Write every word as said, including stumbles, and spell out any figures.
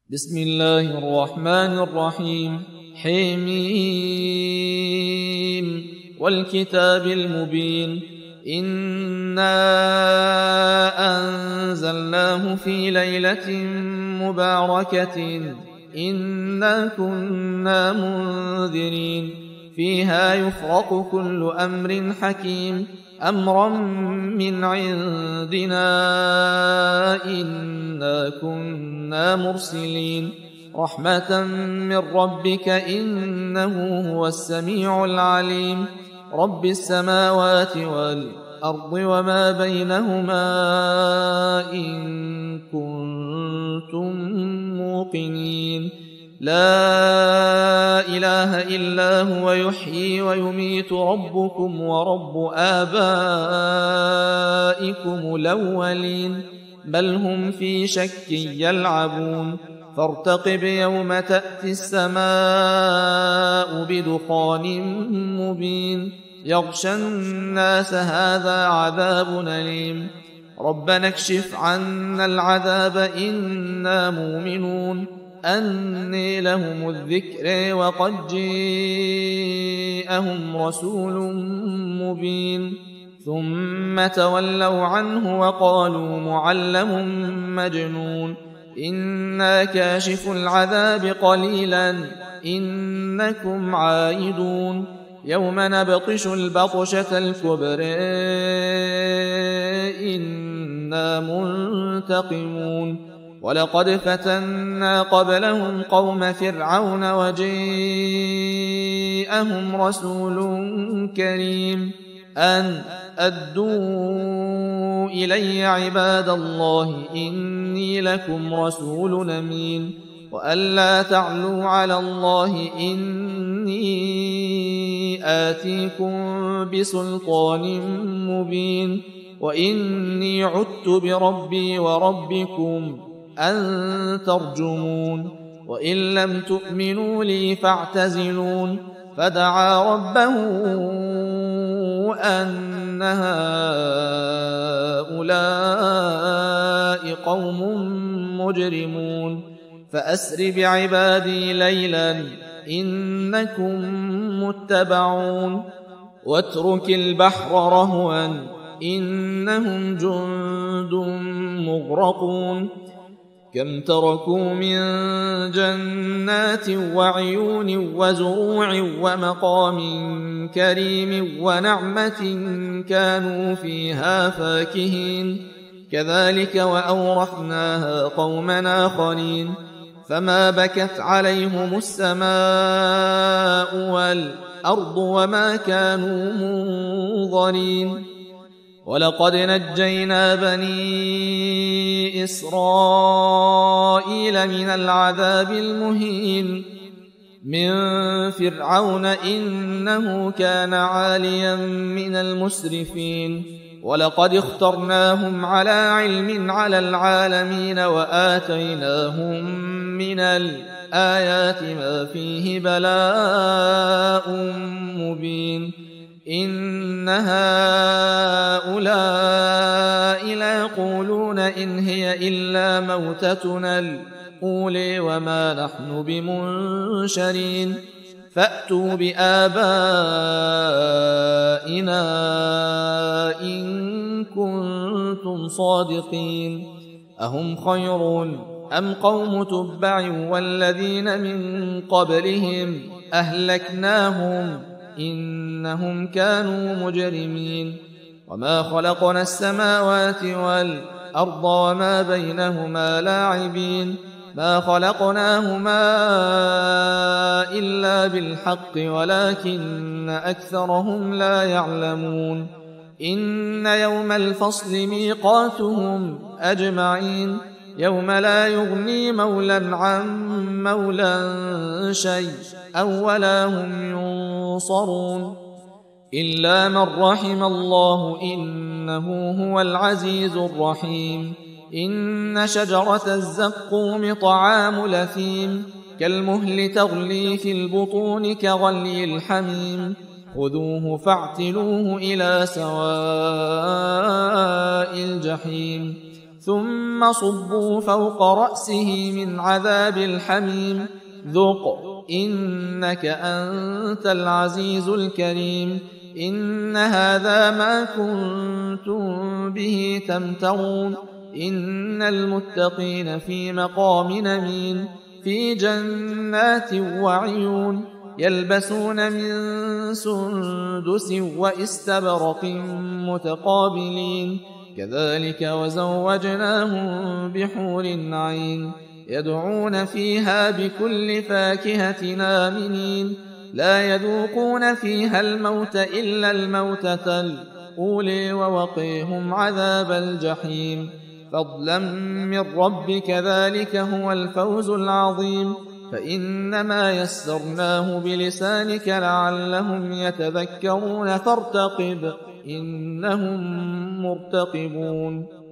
بسم الله الرحمن الرحيم. حميم والكتاب المبين. إنا أنزلناه في ليلة مباركة إنا كنا منذرين فيها يفرق كل أمر حكيم أمرا من عندنا إنا كنا مرسلين رحمة من ربك إنه هو السميع العليم رب السماوات والأرض وما بينهما إن كنتم موقنين لا إله إلا هو يحيي ويميت ربكم ورب آبائكم الأولين بل هم في شك يلعبون فارتقب يوم تأتي السماء بدخان مبين يغشى الناس هذا عذاب أليم ربنا اكشف عنا العذاب إنا مؤمنون أني لهم الذكر وقد جاءهم رسول مبين ثم تولوا عنه وقالوا معلم مجنون إنا كاشف العذاب قليلا إنكم عائدون يوم نبطش البطشة الكبرى إنا منتقمون ولقد فتنا قبلهم قوم فرعون وجاءهم رسول كريم أن أدوا إلي عباد الله إني لكم رسول أمين وألا تعلوا على الله إني آتيكم بسلطان مبين وإني عدت بربي وربكم أن ترجمون وإن لم تؤمنوا لي فاعتزلون فدعا ربه أن هؤلاء قوم مجرمون فأسر بعبادي ليلا إنكم متبعون واترك البحر رهوا إنهم جند مغرقون كم تركوا من جنات وعيون وزروع ومقام كريم ونعمة كانوا فيها فاكهين كذلك وأورثناها قوما آخرين فما بكت عليهم السماء والأرض وما كانوا منظرين ولقد نجينا بني إسرائيل من العذاب المهين من فرعون إنه كان عاليا من المسرفين ولقد اخترناهم على علم على العالمين وآتيناهم من الآيات ما فيه بلاء مبين إن هؤلاء ليقولون إن هي إلا موتتنا الأولى وما نحن بمنشرين فأتوا بآبائنا إن كنتم صادقين أهم خير أم قوم تبع والذين من قبلهم أهلكناهم إنهم كانوا مجرمين وما خلقنا السماوات والأرض وما بينهما لاعبين ما خلقناهما إلا بالحق ولكن أكثرهم لا يعلمون إن يوم الفصل ميقاتهم أجمعين يوم لا يغني مولى عن مولى شيء أو ولا هم ينصرون إلا من رحم الله إنه هو العزيز الرحيم إن شجرة الزقوم طعام لثيم كالمهل تغلي في البطون كغلي الحميم خذوه فاعتلوه إلى سواء الجحيم ثم صبوا فوق رأسه من عذاب الحميم ذق إنك أنت العزيز الكريم إن هذا ما كنتم به تمترون إن المتقين في مقام أمين في جنات وعيون يلبسون من سندس وإستبرق متقابلين كذلك وزوجناهم بحور عين يدعون فيها بكل فاكهة آمنين لا يذوقون فيها الموت إلا الموتة الأولى ووقيهم عذاب الجحيم فضلا من ربك ذلك هو الفوز العظيم فإنما يسرناه بلسانك لعلهم يتذكرون فارتقب إنهم مرتقبون